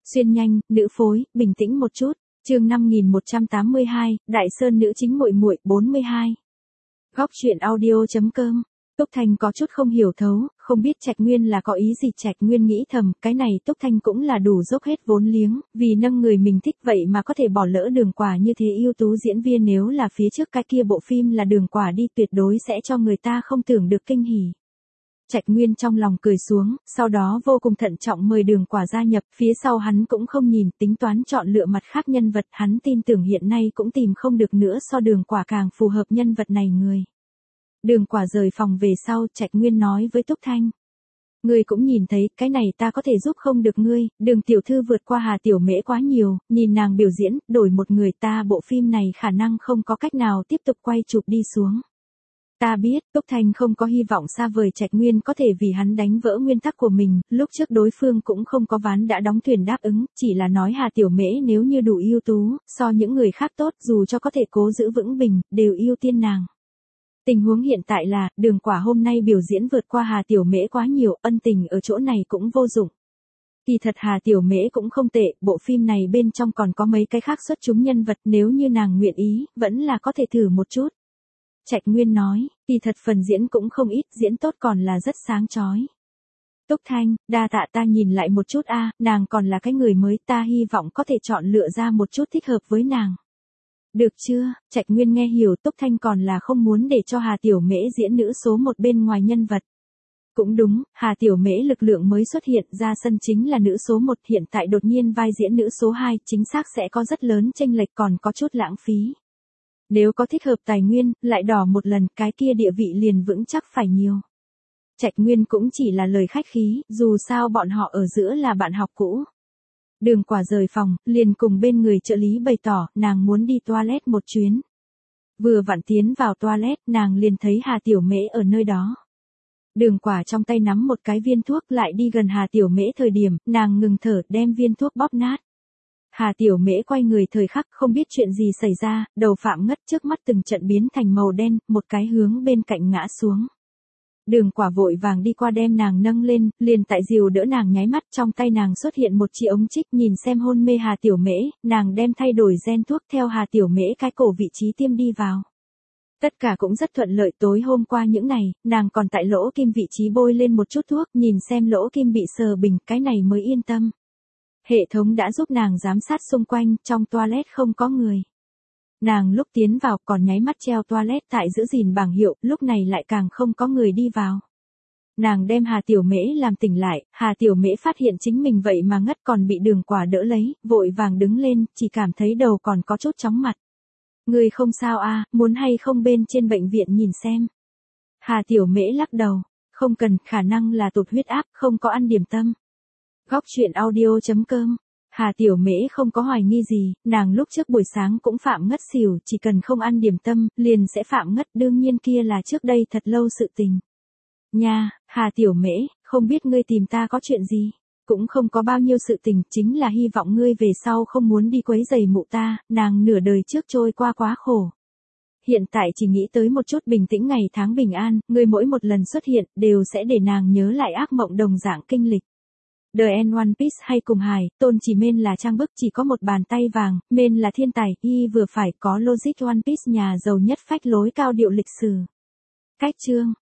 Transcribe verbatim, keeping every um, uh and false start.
Xuyên nhanh, nữ phối, bình tĩnh một chút. Chương năm nghìn một trăm tám mươi hai, Đại Sơn nữ chính muội muội, bốn mươi hai. Góc truyện audio.com. Túc Thanh có chút không hiểu thấu, không biết Trạch Nguyên là có ý gì. Trạch Nguyên nghĩ thầm, cái này Túc Thanh cũng là đủ dốc hết vốn liếng, vì nâng người mình thích vậy mà có thể bỏ lỡ Đường Quả như thế ưu tú diễn viên, nếu là phía trước cái kia bộ phim là Đường Quả đi tuyệt đối sẽ cho người ta không tưởng được kinh hỉ. Trạch Nguyên trong lòng cười xuống, sau đó vô cùng thận trọng mời Đường Quả gia nhập, phía sau hắn cũng không nhìn, tính toán chọn lựa mặt khác nhân vật, hắn tin tưởng hiện nay cũng tìm không được nữa so Đường Quả càng phù hợp nhân vật này người. Đường Quả rời phòng về sau, Trạch Nguyên nói với Túc Thanh. Ngươi cũng nhìn thấy, cái này ta có thể giúp không được ngươi, Đường tiểu thư vượt qua Hà Tiểu Mễ quá nhiều, nhìn nàng biểu diễn, đổi một người ta bộ phim này khả năng không có cách nào tiếp tục quay chụp đi xuống. Ta biết, Túc Thanh không có hy vọng xa vời Trạch Nguyên có thể vì hắn đánh vỡ nguyên tắc của mình, lúc trước đối phương cũng không có ván đã đóng thuyền đáp ứng, chỉ là nói Hà Tiểu Mễ nếu như đủ ưu tú, so những người khác tốt dù cho có thể cố giữ vững bình, đều ưu tiên nàng. Tình huống hiện tại là, Đường Quả hôm nay biểu diễn vượt qua Hà Tiểu Mễ quá nhiều, ân tình ở chỗ này cũng vô dụng. Kỳ thật Hà Tiểu Mễ cũng không tệ, bộ phim này bên trong còn có mấy cái khác xuất chúng nhân vật, nếu như nàng nguyện ý, vẫn là có thể thử một chút. Trạch Nguyên nói, kỳ thật phần diễn cũng không ít, diễn tốt còn là rất sáng chói. Túc Thanh, đa tạ, ta nhìn lại một chút a, nàng còn là cái người mới, ta hy vọng có thể chọn lựa ra một chút thích hợp với nàng. Được chưa? Trạch Nguyên nghe hiểu Túc Thanh còn là không muốn để cho Hà Tiểu Mễ diễn nữ số một bên ngoài nhân vật. Cũng đúng, Hà Tiểu Mễ lực lượng mới xuất hiện ra sân chính là nữ số một, hiện tại đột nhiên vai diễn nữ số hai, chính xác sẽ có rất lớn chênh lệch, còn có chút lãng phí. Nếu có thích hợp tài nguyên, lại đỏ một lần, cái kia địa vị liền vững chắc phải nhiều. Trạch Nguyên cũng chỉ là lời khách khí, dù sao bọn họ ở giữa là bạn học cũ. Đường Quả rời phòng, liền cùng bên người trợ lý bày tỏ, nàng muốn đi toilet một chuyến. Vừa vặn tiến vào toilet, nàng liền thấy Hà Tiểu Mễ ở nơi đó. Đường Quả trong tay nắm một cái viên thuốc, lại đi gần Hà Tiểu Mễ thời điểm, nàng ngừng thở, đem viên thuốc bóp nát. Hà Tiểu Mễ quay người thời khắc không biết chuyện gì xảy ra, đầu phạm ngất, trước mắt từng trận biến thành màu đen, một cái hướng bên cạnh ngã xuống. Đường Quả vội vàng đi qua đem nàng nâng lên, liền tại dìu đỡ nàng nháy mắt, trong tay nàng xuất hiện một chi ống trích, nhìn xem hôn mê Hà Tiểu Mễ, nàng đem thay đổi gen thuốc theo Hà Tiểu Mễ cái cổ vị trí tiêm đi vào. Tất cả cũng rất thuận lợi, tối hôm qua những này, nàng còn tại lỗ kim vị trí bôi lên một chút thuốc, nhìn xem lỗ kim bị sờ bình, cái này mới yên tâm. Hệ thống đã giúp nàng giám sát xung quanh, trong toilet không có người. Nàng lúc tiến vào còn nháy mắt treo toilet tại giữ gìn bảng hiệu, lúc này lại càng không có người đi vào. Nàng đem Hà Tiểu Mễ làm tỉnh lại, Hà Tiểu Mễ phát hiện chính mình vậy mà ngất, còn bị Đường Quả đỡ lấy, vội vàng đứng lên, chỉ cảm thấy đầu còn có chút chóng mặt. Người không sao a, muốn hay không bên trên bệnh viện nhìn xem. Hà Tiểu Mễ lắc đầu, không cần, khả năng là tụt huyết áp, không có ăn điểm tâm. Góc truyện audio.com. Hà Tiểu Mễ không có hoài nghi gì, nàng lúc trước buổi sáng cũng phạm ngất xỉu, chỉ cần không ăn điểm tâm, liền sẽ phạm ngất, đương nhiên kia là trước đây thật lâu sự tình. Nha, Hà Tiểu Mễ, không biết ngươi tìm ta có chuyện gì, cũng không có bao nhiêu sự tình, chính là hy vọng ngươi về sau không muốn đi quấy rầy mụ ta, nàng nửa đời trước trôi qua quá khổ. Hiện tại chỉ nghĩ tới một chút bình tĩnh ngày tháng bình an, ngươi mỗi một lần xuất hiện, đều sẽ để nàng nhớ lại ác mộng đồng dạng kinh lịch. The End One Piece hay cùng hài, Tôn Chỉ Men là trang bức, chỉ có một bàn tay vàng, Men là thiên tài, y vừa phải, có logic. One Piece nhà giàu nhất, phách lối cao điệu lịch sử. Cách chương